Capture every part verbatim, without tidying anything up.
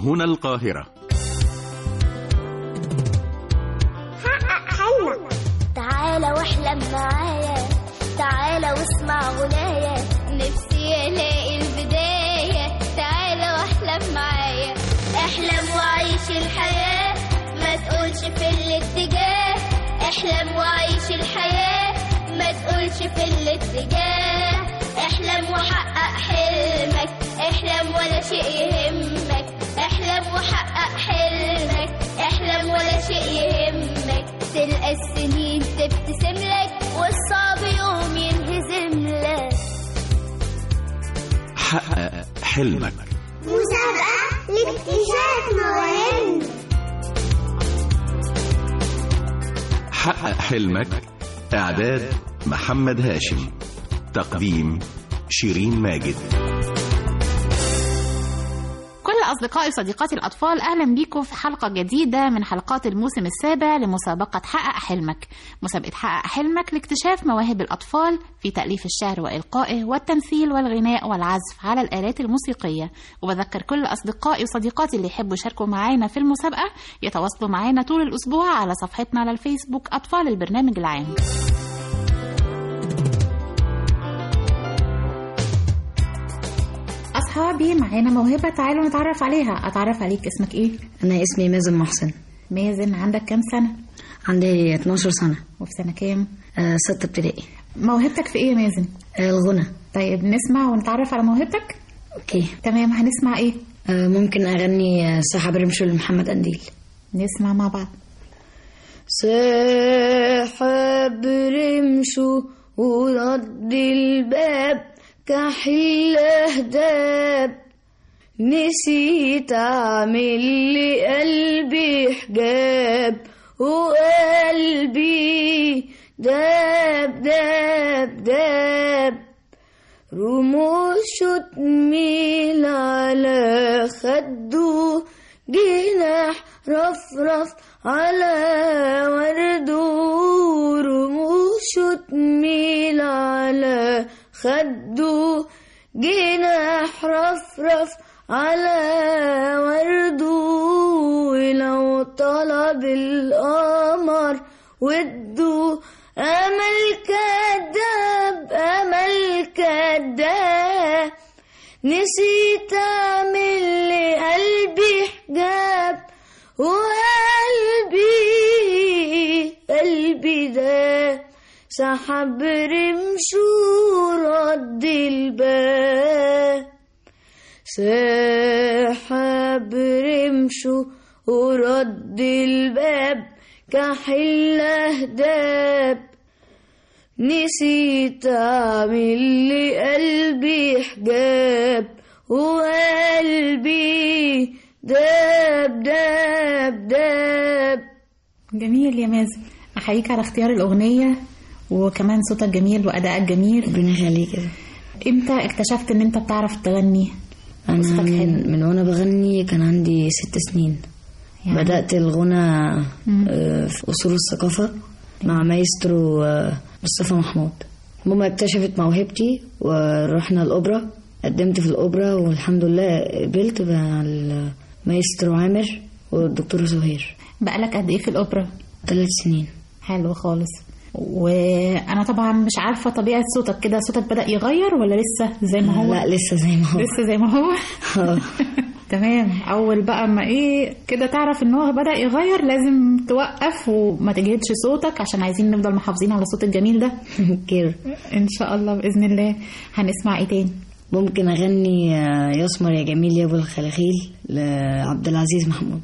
هنا القاهرة. حقق حلمك، تعالى واحلم معايا، تعالى واسمع غنايا، نفسي الاقي البداية، تعالى واحلم معايا، احلم وعيش الحياة، ما تقولش في الاتجاه، احلم وعيش الحياة، ما تقولش في الاتجاه، احلم وحقق حلمك، احلم ولا شيء يهمك، احلم وحقق حلمك، احلم ولا شيء يهمك، تلقى السنين تبتسم لك والصعب يوم ينهزم لك. حقق حلمك، مسابقة لاكتشاف مواهب. حقق حلمك، إعداد محمد هاشم، تقديم شيرين ماجد. كل أصدقائي وصديقاتي الأطفال، أهلا بيكم في حلقة جديدة من حلقات الموسم السابع لمسابقة حقق حلمك. مسابقة حقق حلمك لاكتشاف مواهب الأطفال في تأليف الشعر وإلقائه والتمثيل والغناء والعزف على الآلات الموسيقية. وبذكر كل أصدقائي وصديقاتي اللي يحبوا يشاركوا معانا في المسابقة يتواصلوا معانا طول الأسبوع على صفحتنا على الفيسبوك أطفال البرنامج العام. أصحابي، معانا موهبة، تعالوا نتعرف عليها. أتعرف عليك، اسمك إيه؟ أنا اسمي مازن محسن. مازن، عندك كام سنة؟ عندي اتناشر سنة. وفي سنة كام؟ آه ستة ابتدائي. موهبتك في إيه يا مازن؟ آه الغنى. طيب نسمع ونتعرف على موهبتك؟ أوكي تمام، هنسمع إيه؟ آه ممكن أغني سحب رمشه لمحمد قنديل. نسمع مع بعض. سحب رمشه ورد الباب كحل أهداب، نسيت أعمل لقلبي حجاب، وقلبي داب داب داب، رموشه تميل على خده، جناح رفرف على ورده، رموشه تميل على خده، جناح رفرف على ورده، ولو طلب القمر وده، أمل كداب أمل كداب، نسيت أعمل لقلبي حجاب، وقلبي قلبي ده سحب رمشه ورد الباب، سحب رمشه ورد الباب كحل أهداب، نسيت أعمل لقلبي حجاب، وقلبي داب داب داب. جميل يا مازن، أحييك على اختيار الأغنية، وكمان صوتك جميل وأدائك جميل. ربنا يخليك. امتى اكتشفت ان انت بتعرف تغني؟ انا من, من وانا بغني كان عندي ست سنين يعني. بدأت الغنى في أصول الثقافة مع مايسترو مصطفى محمود. ماما اكتشفت موهبتي ورحنا الأوبرا، قدمت في الأوبرا والحمد لله قبلت مع المايسترو عامر والدكتور زهير. بقالك قد ايه في الأوبرا؟ ثلاث سنين. حلو خالص. وانا طبعا مش عارفه طبيعه صوتك كده، صوتك بدأ يغير ولا لسه زي ما هو؟ لا لسه زي ما هو. لسه زي ما هو. تمام. اول بقى ما ايه كده تعرف ان هو بدأ يغير لازم توقف وما تجهدش صوتك، عشان عايزين نفضل محافظين على الصوت الجميل ده. كده ان شاء الله باذن الله. هنسمع ايه تاني؟ ممكن اغني يسمر يا جميل يا ابو الخلاخيل لعبد العزيز محمود.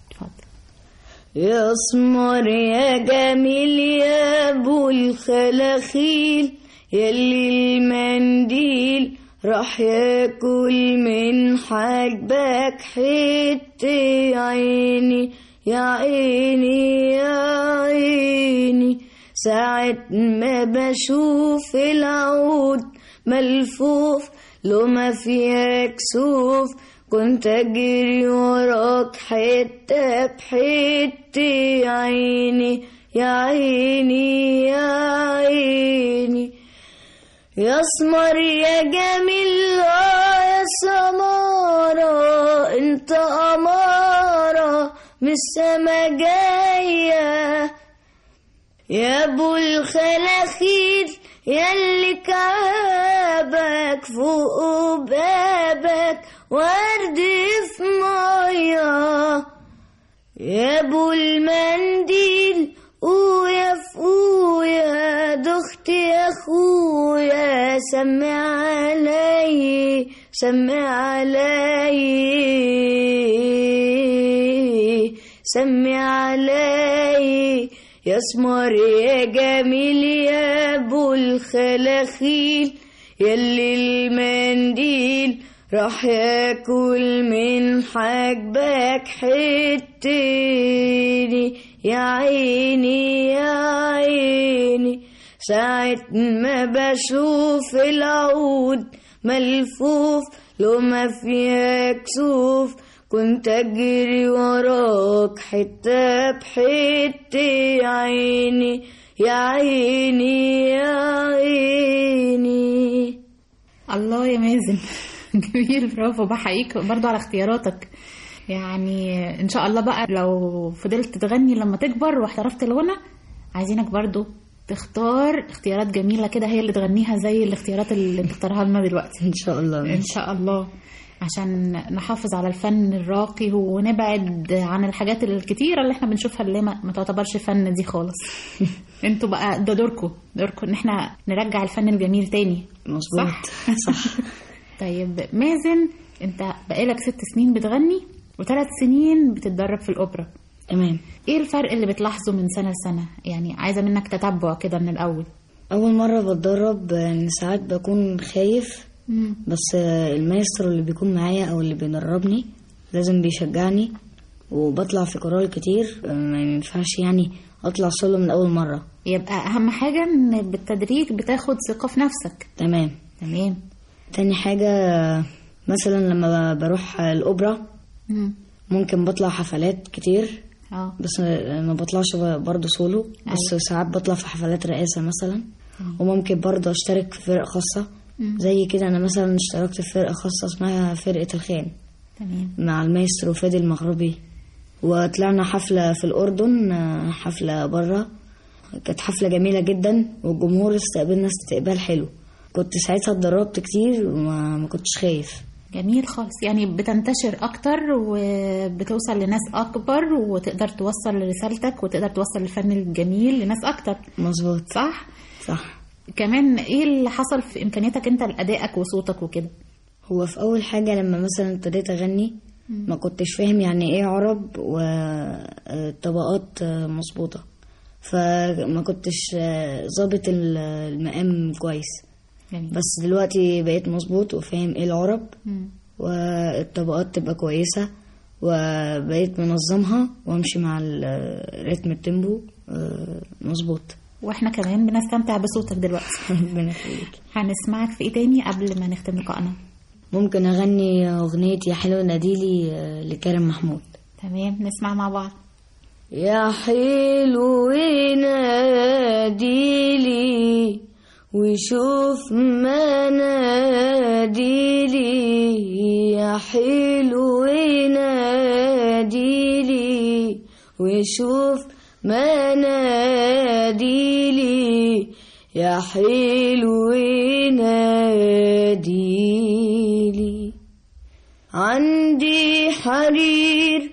يا اسمر يا جميل يا ابو الخلاخيل، يلي المنديل راح ياكل من حاجبك حته، عيني يا عيني يا عيني، ساعة ما بشوف العود ملفوف لو ما فيها كسوف، كنت اجري وراك حتة بحتة، عيني يا عيني يا عيني، يا اسمر يا جميل يا سمارة انت أمارة من السما جاية يا ابو الخلاخيل ياللي كعابك فوق بابك ورد في مية يا ابو المنديل قويا فويا دختي يا اخويا سمع علي سمع علي سمع علي يا اسمر يا جميل يا ابو الخلاخيل ياللي المنديل راح ياكل من حاجبك حتيني يا عيني يا عيني ساعة ما بشوف العود ملفوف لو ما فيها كسوف كنت اجري وراك حتة بحتة يا عيني يا عيني يا عيني. الله يا مازن جميل، برافو، بحييك برضو على اختياراتك. يعني ان شاء الله بقى لو فضلت تغني لما تكبر واحترفت الغنى عايزينك برضو تختار اختيارات جميلة كده هي اللي تغنيها زي الاختيارات اللي بتختارها لنا دلوقتي ان شاء الله. ان شاء الله عشان نحافظ على الفن الراقي ونبعد عن الحاجات الكتيرة اللي احنا بنشوفها اللي ما تعتبرش فن دي خالص. انتوا بقى ده دوركم دوركم ان احنا نرجع الفن الجميل تاني. مظبوط صح, صح. طيب مازن، انت بقالك ست سنين بتغني وثلاث سنين بتتدرب في الأوبرا. تمام. ايه الفرق اللي بتلاحظه من سنة لسنة؟ يعني عايزة منك تتبع كده من الأول. أول مرة بتدرب يعني ساعات بكون خايف، مم. بس المايسترو اللي بيكون معايا أو اللي بيدربني لازم بيشجعني، وبطلع في كورال كتير، ما ينفعش يعني أطلع سولو من أول مرة. يبقى أهم حاجة إن بالتدريج بتاخد ثقة في نفسك. تمام تمام. تاني حاجة مثلا لما بروح الأوبرا مم. ممكن بطلع حفلات كتير، أوه. بس ما بطلعش برضو سولو. أوه. بس ساعات بطلع في حفلات رئاسة مثلا. مم. وممكن برضو اشترك في فرق خاصة. مم. زي كده انا مثلا اشتركت في فرقة خاصة اسمها فرقة الخان. تمام. مع المايسترو فادي المغربي، وطلعنا حفلة في الأردن، حفلة برا، كانت حفلة جميلة جدا والجمهور استقبلنا استقبال حلو. كنت ساعتها اتدربت كتير وما ما كنتش خايف. جميل خالص، يعني بتنتشر أكتر وبتوصل لناس أكبر وتقدر توصل رسالتك وتقدر توصل الفن الجميل لناس أكتر. مظبوط. صح؟ صح. كمان إيه اللي حصل في إمكانياتك أنت لأدائك وصوتك وكده؟ هو في أول حاجة لما مثلا ابتديت أغني ما كنتش فاهم يعني إيه عرب وطبقات مظبوطة، فما كنتش ظابط المقام كويس. جميل. بس دلوقتي بقيت مظبوط وفاهم ايه العرب، مم. والطبقات تبقى كويسة، وبقيت منظمها وامشي مع الريتم التيمبو مظبوط. واحنا كمان بنستمتع بصوتك دلوقتي. ربنا يخليك. هنسمعك في ايه تاني قبل ما نختم لقائنا؟ ممكن اغني اغنية يا حلو ناديلي لكريم محمود. تمام، نسمع مع بعض. يا حلو ناديلي وشوف ما ناديلي، يا حلو ناديلي وشوف ما ناديلي، يا حلو ناديلي. عندي حرير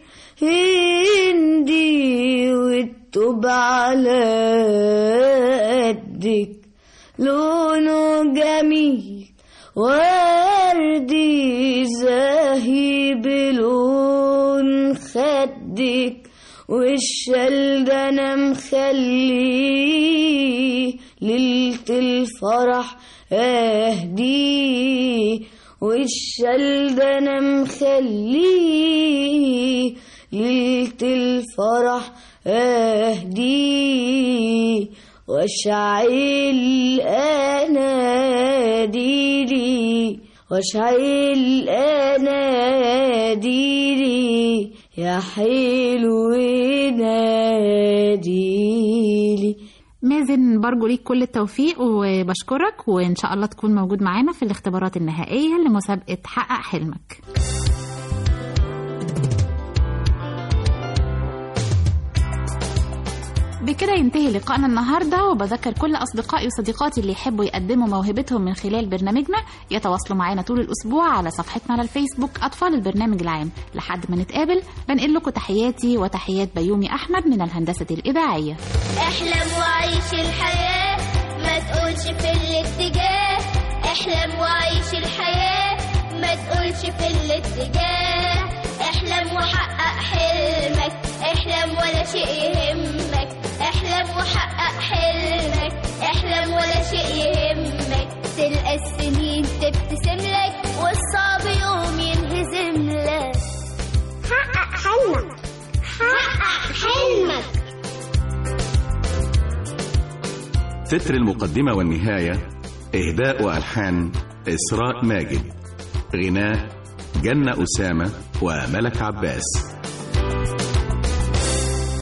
هندي والتوب على قدك، لونه جميل وردي زاهي بلون خدك، والشال ده انا مخليه ليلة الفرح اهديه، والشال ده انا مخليه ليلة الفرح اهديه، واشعل اناديلي واشعل اناديلي، يا حلو ناديلي. مازن برجو ليك كل التوفيق وبشكرك، وإن شاء الله تكون موجود معانا في الاختبارات النهائية لمسابقة حقق حلمك. بكده ينتهي لقائنا النهاردة، وبذكر كل أصدقائي وصديقاتي اللي يحبوا يقدموا موهبتهم من خلال برنامجنا يتواصلوا معنا طول الأسبوع على صفحتنا على الفيسبوك أطفال البرنامج العام. لحد ما نتقابل بنقل لكم تحياتي وتحيات بيومي أحمد من الهندسة الإذاعية. احلم وعيش الحياة، ما تقولش في الاتجاه. احلم وعيش الحياة، ما تقولش في الاتجاه. احلم وحقق حلمك، احلم ولا شيء يهمك. احلم وحقق حلمك، احلم ولا شيء يهمك. تلقى السنين تبتسم لك والصعب يوم ينهزم لك. حقق حلمك، حقق حلمك. تتر المقدمة والنهاية إهداء وألحان إسراء ماجد، غناء جنة أسامة وملك عباس.